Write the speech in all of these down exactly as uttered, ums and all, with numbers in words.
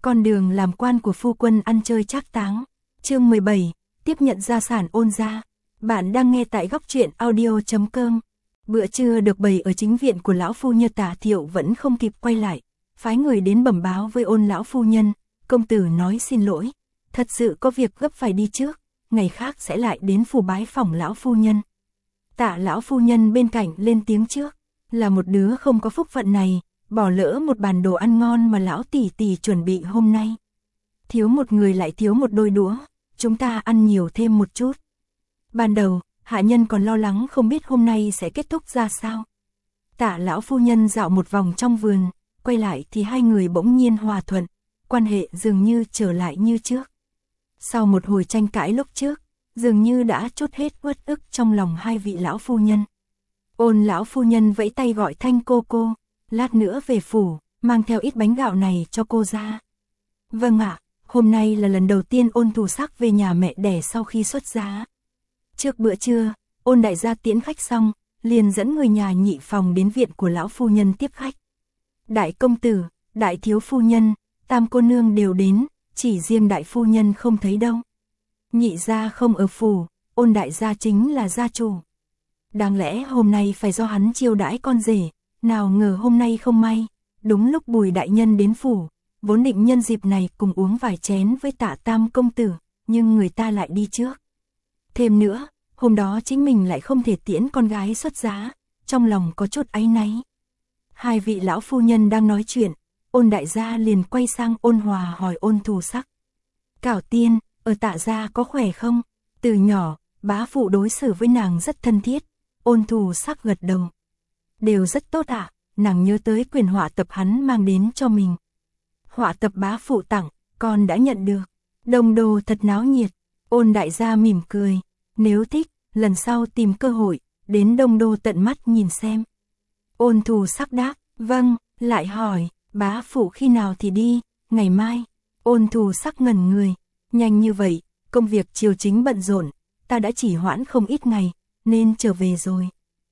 con đường làm quan của phu quân ăn chơi trác táng. Chương mười bảy, tiếp nhận gia sản Ôn gia. Bạn đang nghe tại góc truyện audio chấm com. Bữa trưa được bày ở chính viện của lão phu nhân. Tả Thiệu vẫn không kịp quay lại, phái người đến bẩm báo với Ôn lão phu nhân. Công tử nói xin lỗi, thật sự có việc gấp phải đi trước, ngày khác sẽ lại đến phủ bái phỏng lão phu nhân. Tạ lão phu nhân bên cạnh lên tiếng trước, là một đứa không có phúc phận này, bỏ lỡ một bàn đồ ăn ngon mà lão tỷ tỷ chuẩn bị hôm nay. Thiếu một người lại thiếu một đôi đũa, chúng ta ăn nhiều thêm một chút. Ban đầu, hạ nhân còn lo lắng không biết hôm nay sẽ kết thúc ra sao. Tạ lão phu nhân dạo một vòng trong vườn, quay lại thì hai người bỗng nhiên hòa thuận, quan hệ dường như trở lại như trước. Sau một hồi tranh cãi lúc trước, dường như đã chốt hết uất ức trong lòng hai vị lão phu nhân. Ôn lão phu nhân vẫy tay gọi Thanh cô cô, lát nữa về phủ, mang theo ít bánh gạo này cho cô ra. Vâng ạ, hôm nay là lần đầu tiên Ôn Thù Sắc về nhà mẹ đẻ sau khi xuất giá. Trước bữa trưa, Ôn đại gia tiễn khách xong, liền dẫn người nhà nhị phòng đến viện của lão phu nhân tiếp khách. Đại công tử, đại thiếu phu nhân, tam cô nương đều đến, chỉ riêng đại phu nhân không thấy đâu. Nhị gia không ở phủ, Ôn đại gia chính là gia chủ. Đáng lẽ hôm nay phải do hắn chiêu đãi con rể, nào ngờ hôm nay không may, đúng lúc Bùi đại nhân đến phủ, vốn định nhân dịp này cùng uống vài chén với Tạ tam công tử, nhưng người ta lại đi trước. Thêm nữa, hôm đó chính mình lại không thể tiễn con gái xuất giá, trong lòng có chút áy náy. Hai vị lão phu nhân đang nói chuyện, Ôn đại gia liền quay sang Ôn Hòa hỏi Ôn Thù Sắc. Cảo tiên, ở Tạ gia có khỏe không? Từ nhỏ, bá phụ đối xử với nàng rất thân thiết. Ôn Thù Sắc gật đầu. Đều rất tốt ạ, à, nàng nhớ tới quyền họa tập hắn mang đến cho mình. Họa tập bá phụ tặng, con đã nhận được. Đông đô thật náo nhiệt. Ôn đại gia mỉm cười. Nếu thích, lần sau tìm cơ hội, đến Đông đô tận mắt nhìn xem. Ôn Thù Sắc đáp, vâng, lại hỏi, bá phụ khi nào thì đi, ngày mai. Ôn Thù Sắc ngẩn người, nhanh như vậy, công việc triều chính bận rộn, ta đã chỉ hoãn không ít ngày, nên trở về rồi.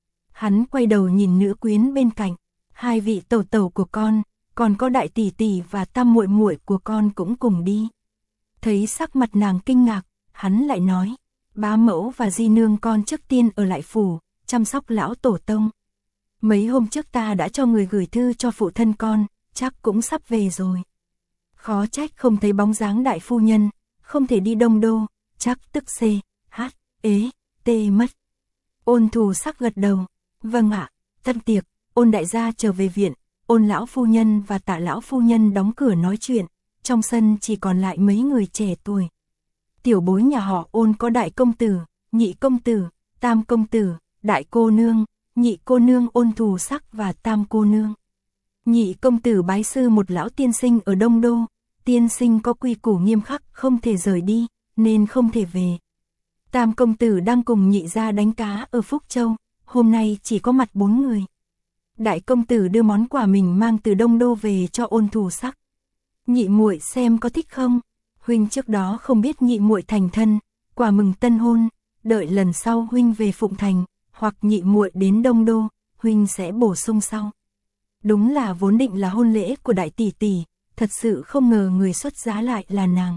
Hắn quay đầu nhìn nữ quyến bên cạnh, hai vị tẩu tẩu của con, còn có đại tỷ tỷ và tam muội muội của con cũng cùng đi. Thấy sắc mặt nàng kinh ngạc, hắn lại nói, bá mẫu và di nương con trước tiên ở lại phủ, chăm sóc lão tổ tông. Mấy hôm trước ta đã cho người gửi thư cho phụ thân con, chắc cũng sắp về rồi. Khó trách không thấy bóng dáng đại phu nhân, không thể đi Đông đô, chắc tức c, h, ế, tê mất. Ôn Thù Sắc gật đầu, vâng ạ. Tân tiệc, Ôn đại gia trở về viện, Ôn lão phu nhân và Tạ lão phu nhân đóng cửa nói chuyện, trong sân chỉ còn lại mấy người trẻ tuổi. Tiểu bối nhà họ Ôn có đại công tử, nhị công tử, tam công tử, đại cô nương, nhị cô nương Ôn Thù Sắc và tam cô nương. Nhị công tử bái sư một lão tiên sinh ở Đông đô, tiên sinh có quy củ nghiêm khắc không thể rời đi, nên không thể về. Tam công tử đang cùng nhị gia đánh cá ở Phúc Châu, hôm nay chỉ có mặt bốn người. Đại công tử đưa món quà mình mang từ Đông đô về cho Ôn Thù Sắc. Nhị muội xem có thích không? Huynh trước đó không biết nhị muội thành thân, quà mừng tân hôn, đợi lần sau huynh về Phụng Thành, hoặc nhị muội đến Đông đô, huynh sẽ bổ sung sau. Đúng là vốn định là hôn lễ của đại tỷ tỷ, thật sự không ngờ người xuất giá lại là nàng.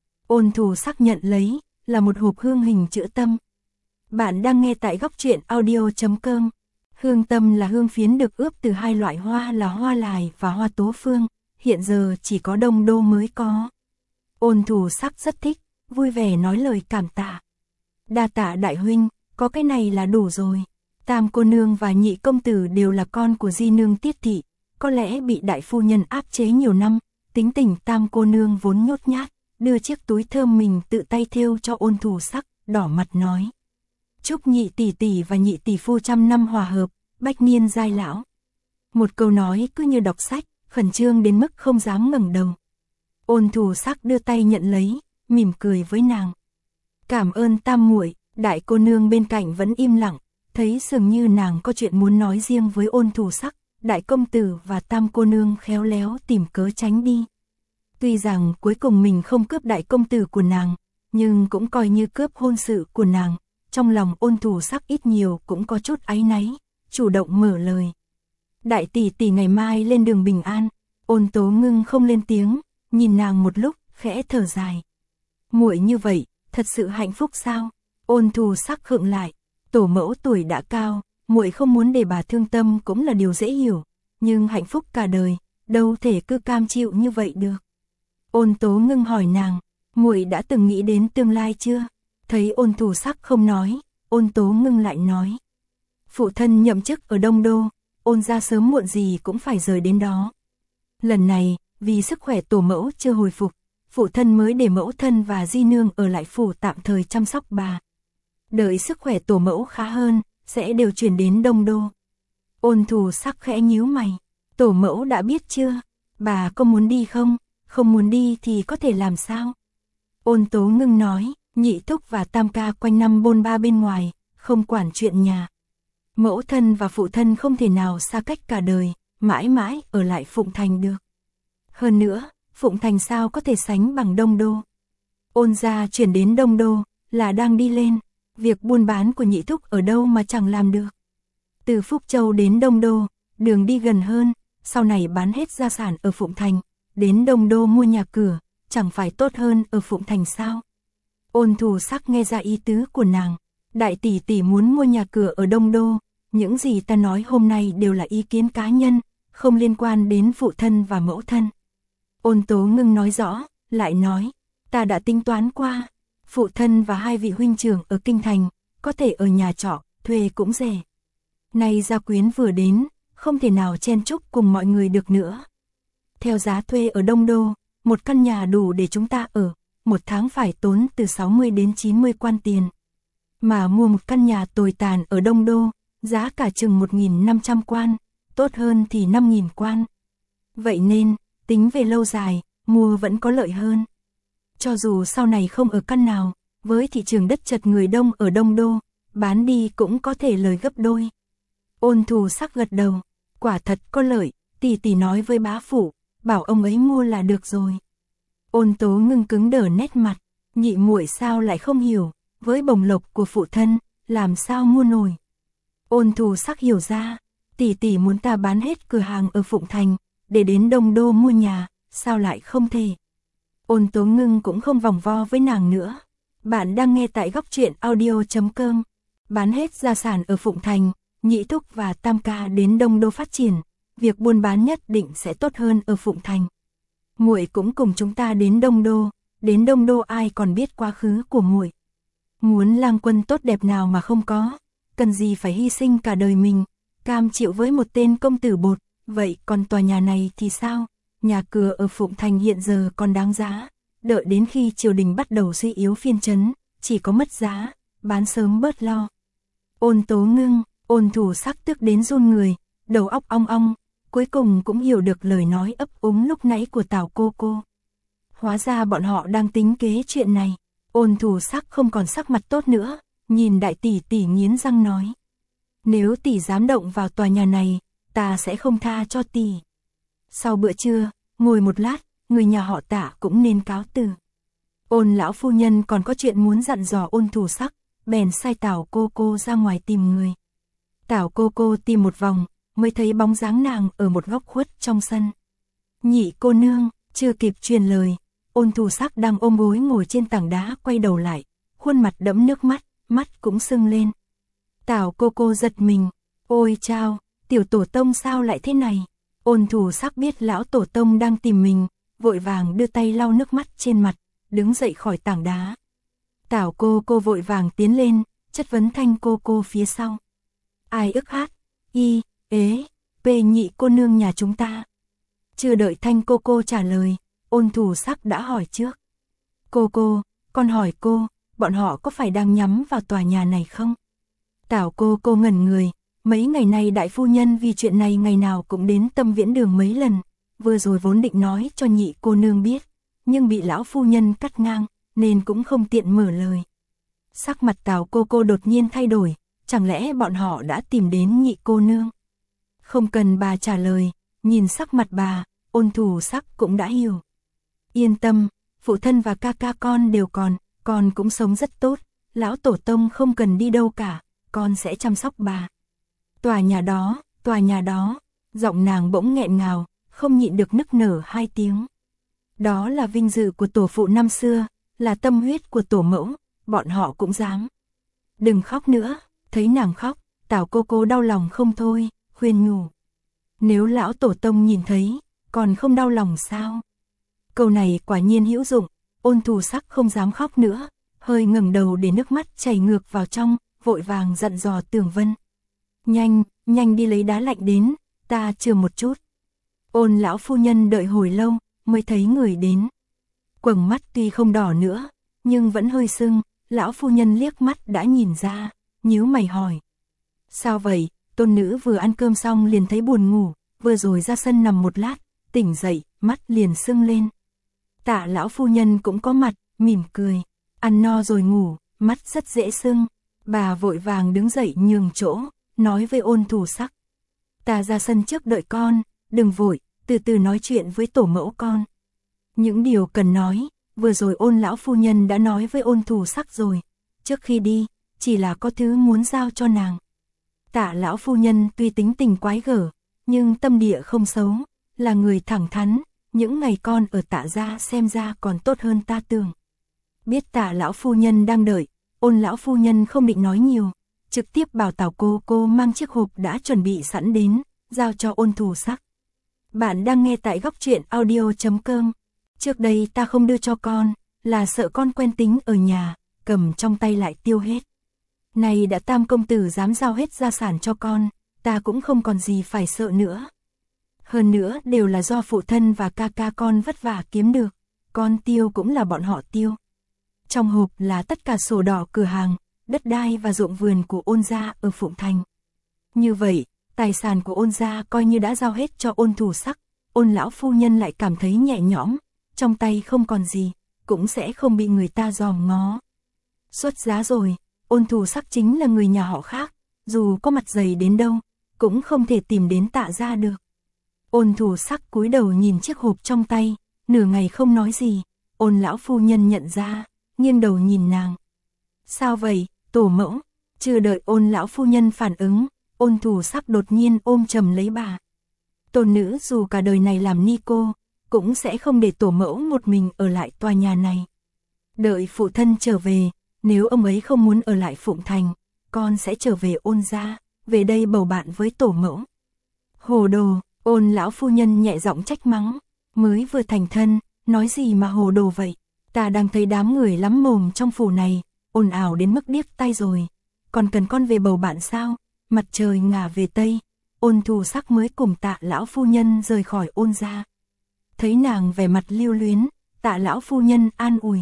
Ôn Thù Sắc nhận lấy, là một hộp hương hình chữ tâm. Bạn đang nghe tại góc truyện audio chấm com. Hương tâm là hương phiến được ướp từ hai loại hoa là hoa lài và hoa tố phương, hiện giờ chỉ có Đông đô mới có. Ôn Thù Sắc rất thích, vui vẻ nói lời cảm tạ. Đa tạ đại huynh, có cái này là đủ rồi. Tam cô nương và nhị công tử đều là con của di nương Tiết thị, có lẽ bị đại phu nhân áp chế nhiều năm, tính tình tam cô nương vốn nhốt nhát, đưa chiếc túi thơm mình tự tay thêu cho Ôn Thù Sắc, đỏ mặt nói. Chúc nhị tỷ tỷ và nhị tỷ phu trăm năm hòa hợp, bách niên giai lão. Một câu nói cứ như đọc sách, khẩn trương đến mức không dám ngẩng đầu. Ôn Thù Sắc đưa tay nhận lấy, mỉm cười với nàng. Cảm ơn tam muội. Đại cô nương bên cạnh vẫn im lặng, thấy dường như nàng có chuyện muốn nói riêng với Ôn Thù Sắc, đại công tử và tam cô nương khéo léo tìm cớ tránh đi. Tuy rằng cuối cùng mình không cướp đại công tử của nàng, nhưng cũng coi như cướp hôn sự của nàng, trong lòng Ôn Thù Sắc ít nhiều cũng có chút áy náy, chủ động mở lời. Đại tỷ tỷ ngày mai lên đường bình an. Ôn Tố Ngưng không lên tiếng, nhìn nàng một lúc, khẽ thở dài. Muội như vậy, thật sự hạnh phúc sao? Ôn Thù Sắc khựng lại, tổ mẫu tuổi đã cao, muội không muốn để bà thương tâm cũng là điều dễ hiểu, nhưng hạnh phúc cả đời, đâu thể cứ cam chịu như vậy được. Ôn Tố Ngưng hỏi nàng, muội đã từng nghĩ đến tương lai chưa? Thấy Ôn Thù Sắc không nói, Ôn Tố Ngưng lại nói. Phụ thân nhậm chức ở Đông Đô, Ôn gia sớm muộn gì cũng phải rời đến đó. Lần này, vì sức khỏe tổ mẫu chưa hồi phục, phụ thân mới để mẫu thân và di nương ở lại phủ tạm thời chăm sóc bà. Đợi sức khỏe tổ mẫu khá hơn, sẽ đều chuyển đến Đông Đô. Ôn Thù Sắc khẽ nhíu mày, tổ mẫu đã biết chưa? Bà có muốn đi không? Không muốn đi thì có thể làm sao? Ôn Tố Ngưng nói, nhị thúc và tam ca quanh năm bôn ba bên ngoài, không quản chuyện nhà. Mẫu thân và phụ thân không thể nào xa cách cả đời, mãi mãi ở lại Phụng Thành được. Hơn nữa, Phụng Thành sao có thể sánh bằng Đông Đô? Ôn gia chuyển đến Đông Đô, là đang đi lên, việc buôn bán của nhị thúc ở đâu mà chẳng làm được. Từ Phúc Châu đến Đông Đô, đường đi gần hơn, sau này bán hết gia sản ở Phụng Thành, đến Đông Đô mua nhà cửa, chẳng phải tốt hơn ở Phụng Thành sao? Ôn Thù Sắc nghe ra ý tứ của nàng, đại tỷ tỷ muốn mua nhà cửa ở Đông Đô, những gì ta nói hôm nay đều là ý kiến cá nhân, không liên quan đến phụ thân và mẫu thân. Ôn Tố Ngưng nói rõ, lại nói, ta đã tính toán qua, phụ thân và hai vị huynh trưởng ở Kinh Thành, có thể ở nhà trọ, thuê cũng rẻ. Nay gia quyến vừa đến, không thể nào chen chúc cùng mọi người được nữa. Theo giá thuê ở Đông Đô, một căn nhà đủ để chúng ta ở, một tháng phải tốn từ sáu mươi đến chín mươi quan tiền. Mà mua một căn nhà tồi tàn ở Đông Đô, giá cả chừng một nghìn năm trăm quan, tốt hơn thì năm nghìn quan. Vậy nên, tính về lâu dài, mua vẫn có lợi hơn. Cho dù sau này không ở căn nào, với thị trường đất chật người đông ở Đông Đô, bán đi cũng có thể lời gấp đôi. Ôn Thù Sắc gật đầu, quả thật có lợi, tỷ tỷ nói với bá phụ, bảo ông ấy mua là được rồi. Ôn Tố Ngưng cứng đờ nét mặt, nhị muội sao lại không hiểu, với bổng lộc của phụ thân, làm sao mua nổi. Ôn Thù Sắc hiểu ra, tỷ tỷ muốn ta bán hết cửa hàng ở Phụng Thành, để đến Đông Đô mua nhà, sao lại không thể. Ôn Tố Ngưng cũng không vòng vo với nàng nữa. Bạn đang nghe tại góc truyện audio chấm com. Bán hết gia sản ở Phụng Thành, nhị thúc và tam ca đến Đông Đô phát triển, việc buôn bán nhất định sẽ tốt hơn ở Phụng Thành. Muội cũng cùng chúng ta đến Đông Đô, đến Đông Đô ai còn biết quá khứ của muội. Muốn lang quân tốt đẹp nào mà không có, cần gì phải hy sinh cả đời mình, cam chịu với một tên công tử bột, vậy còn tòa nhà này thì sao? Nhà cửa ở Phụng Thành hiện giờ còn đáng giá, đợi đến khi triều đình bắt đầu suy yếu phiên trấn, chỉ có mất giá, bán sớm bớt lo. Ôn Tố Ngưng, Ôn Thù Sắc tức đến run người, đầu óc ong ong, cuối cùng cũng hiểu được lời nói ấp úng lúc nãy của Tào cô cô. Hóa ra bọn họ đang tính kế chuyện này. Ôn Thù Sắc không còn sắc mặt tốt nữa, nhìn đại tỷ tỷ nghiến răng nói. Nếu tỷ dám động vào tòa nhà này, ta sẽ không tha cho tỷ. Sau bữa trưa, ngồi một lát, người nhà họ Tạ cũng nên cáo từ. Ôn lão phu nhân còn có chuyện muốn dặn dò Ôn Thù Sắc, bèn sai Tào cô cô ra ngoài tìm người. Tào cô cô tìm một vòng, mới thấy bóng dáng nàng ở một góc khuất trong sân. Nhị cô nương, chưa kịp truyền lời, Ôn Thù Sắc đang ôm gối ngồi trên tảng đá quay đầu lại, khuôn mặt đẫm nước mắt, mắt cũng sưng lên. Tào cô cô giật mình, ôi chao, tiểu tổ tông sao lại thế này? Ôn Thù Sắc biết lão tổ tông đang tìm mình, vội vàng đưa tay lau nước mắt trên mặt, đứng dậy khỏi tảng đá. Tào cô cô vội vàng tiến lên, chất vấn Thanh cô cô phía sau. Ai ức hát, y, ế, pê nhị cô nương nhà chúng ta. Chưa đợi Thanh cô cô trả lời, Ôn Thù Sắc đã hỏi trước. Cô cô, con hỏi cô, bọn họ có phải đang nhắm vào tòa nhà này không? Tào cô cô ngẩn người, mấy ngày nay đại phu nhân vì chuyện này ngày nào cũng đến Tâm Viễn Đường mấy lần, vừa rồi vốn định nói cho nhị cô nương biết, nhưng bị lão phu nhân cắt ngang, nên cũng không tiện mở lời. Sắc mặt Tào cô cô đột nhiên thay đổi, chẳng lẽ bọn họ đã tìm đến nhị cô nương? Không cần bà trả lời, nhìn sắc mặt bà, Ôn Thù Sắc cũng đã hiểu. Yên tâm, phụ thân và ca ca con đều còn, con cũng sống rất tốt, lão tổ tông không cần đi đâu cả, con sẽ chăm sóc bà. Tòa nhà đó, tòa nhà đó, giọng nàng bỗng nghẹn ngào, không nhịn được nức nở hai tiếng. Đó là vinh dự của tổ phụ năm xưa, là tâm huyết của tổ mẫu, bọn họ cũng dám. Đừng khóc nữa, thấy nàng khóc, Tào cô cô đau lòng không thôi, khuyên nhủ. Nếu lão tổ tông nhìn thấy, còn không đau lòng sao? Câu này quả nhiên hữu dụng, Ôn Thù Sắc không dám khóc nữa, hơi ngẩng đầu để nước mắt chảy ngược vào trong, vội vàng dặn dò Tưởng Vân. Nhanh, nhanh đi lấy đá lạnh đến, ta chờ một chút. Ôn lão phu nhân đợi hồi lâu, mới thấy người đến. Quầng mắt tuy không đỏ nữa, nhưng vẫn hơi sưng, lão phu nhân liếc mắt đã nhìn ra, nhíu mày hỏi. Sao vậy, tôn nữ vừa ăn cơm xong liền thấy buồn ngủ, vừa rồi ra sân nằm một lát, tỉnh dậy, mắt liền sưng lên. Tạ lão phu nhân cũng có mặt, mỉm cười, ăn no rồi ngủ, mắt rất dễ sưng. Bà vội vàng đứng dậy nhường chỗ, nói với Ôn Thù Sắc. Ta ra sân trước đợi con, đừng vội, từ từ nói chuyện với tổ mẫu con. Những điều cần nói, vừa rồi Ôn lão phu nhân đã nói với Ôn Thù Sắc rồi, trước khi đi, chỉ là có thứ muốn giao cho nàng. Tạ lão phu nhân tuy tính tình quái gở, nhưng tâm địa không xấu, là người thẳng thắn, những ngày con ở Tạ gia xem ra còn tốt hơn ta tưởng. Biết Tạ lão phu nhân đang đợi, Ôn lão phu nhân không định nói nhiều, trực tiếp bảo Tào cô cô mang chiếc hộp đã chuẩn bị sẵn đến, giao cho Ôn Thù Sắc. Bạn đang nghe tại góc truyện audio chấm com. Trước đây ta không đưa cho con, là sợ con quen tính ở nhà, cầm trong tay lại tiêu hết. Này đã Tam công tử dám giao hết gia sản cho con, ta cũng không còn gì phải sợ nữa. Hơn nữa đều là do phụ thân và ca ca con vất vả kiếm được, con tiêu cũng là bọn họ tiêu. Trong hộp là tất cả sổ đỏ cửa hàng, đất đai và ruộng vườn của Ôn gia ở Phụng Thành. Như vậy, tài sản của Ôn gia coi như đã giao hết cho Ôn Thù Sắc, Ôn lão phu nhân lại cảm thấy nhẹ nhõm, trong tay không còn gì, cũng sẽ không bị người ta dòm ngó. Xuất giá rồi, Ôn Thù Sắc chính là người nhà họ khác, dù có mặt dày đến đâu, cũng không thể tìm đến Tạ gia được. Ôn Thù Sắc cúi đầu nhìn chiếc hộp trong tay, nửa ngày không nói gì, Ôn lão phu nhân nhận ra, nghiêng đầu nhìn nàng. Sao vậy, tổ mẫu? Chưa đợi Ôn lão phu nhân phản ứng, Ôn Thù Sắc đột nhiên ôm chầm lấy bà. Tôn nữ dù cả đời này làm ni cô, cũng sẽ không để tổ mẫu một mình ở lại tòa nhà này. Đợi phụ thân trở về, nếu ông ấy không muốn ở lại Phụng Thành, con sẽ trở về Ôn gia, về đây bầu bạn với tổ mẫu. Hồ đồ, Ôn lão phu nhân nhẹ giọng trách mắng, mới vừa thành thân, nói gì mà hồ đồ vậy? Ta đang thấy đám người lắm mồm trong phủ này, ồn ào đến mức điếc tai rồi. Còn cần con về bầu bạn sao? Mặt trời ngả về Tây, Ôn Thù Sắc mới cùng Tạ lão phu nhân rời khỏi Ôn gia. Thấy nàng vẻ mặt lưu luyến, Tạ lão phu nhân an ủi.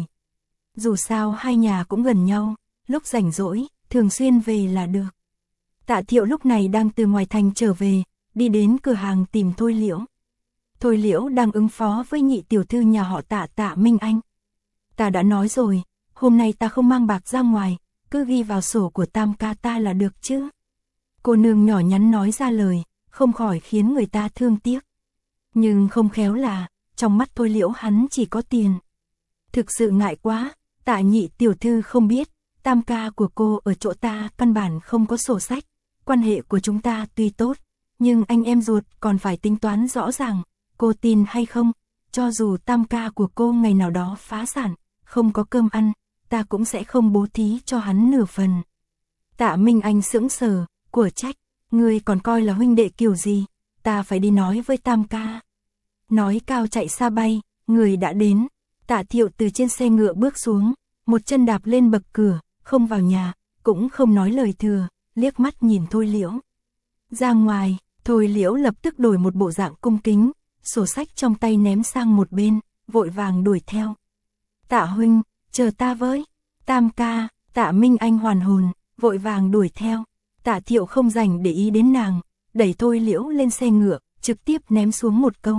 Dù sao hai nhà cũng gần nhau, lúc rảnh rỗi, thường xuyên về là được. Tạ Thiệu lúc này đang từ ngoài thành trở về, đi đến cửa hàng tìm Thôi Liễu. Thôi Liễu đang ứng phó với nhị tiểu thư nhà họ Tạ Tạ Minh Anh. Ta đã nói rồi, hôm nay ta không mang bạc ra ngoài, cứ ghi vào sổ của Tam ca ta là được chứ. Cô nương nhỏ nhắn nói ra lời, không khỏi khiến người ta thương tiếc. Nhưng không khéo là, trong mắt Thôi Liễu hắn chỉ có tiền. Thực sự ngại quá, Tạ nhị tiểu thư không biết, Tam ca của cô ở chỗ ta căn bản không có sổ sách. Quan hệ của chúng ta tuy tốt, nhưng anh em ruột còn phải tính toán rõ ràng. Cô tin hay không, cho dù Tam ca của cô ngày nào đó phá sản, không có cơm ăn, ta cũng sẽ không bố thí cho hắn nửa phần. Tạ Minh Anh sững sờ, của trách, ngươi còn coi là huynh đệ kiểu gì, ta phải đi nói với Tam ca. Nói cao chạy xa bay, người đã đến. Tạ Thiệu từ trên xe ngựa bước xuống, một chân đạp lên bậc cửa, không vào nhà, cũng không nói lời thừa, liếc mắt nhìn Thôi Liễu. Ra ngoài, Thôi Liễu lập tức đổi một bộ dạng cung kính, sổ sách trong tay ném sang một bên, vội vàng đuổi theo. Tạ huynh, chờ ta với. Tam ca, Tạ Minh Anh hoàn hồn, vội vàng đuổi theo. Tạ Thiệu không rảnh để ý đến nàng, đẩy Thôi Liễu lên xe ngựa, trực tiếp ném xuống một câu.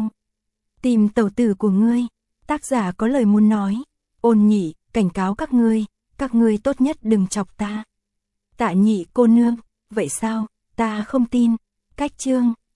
Tìm tẩu tử của ngươi, tác giả có lời muốn nói. Ôn nhị, cảnh cáo các ngươi, các ngươi tốt nhất đừng chọc ta. Tạ nhị cô nương, vậy sao, ta không tin. Cách chương.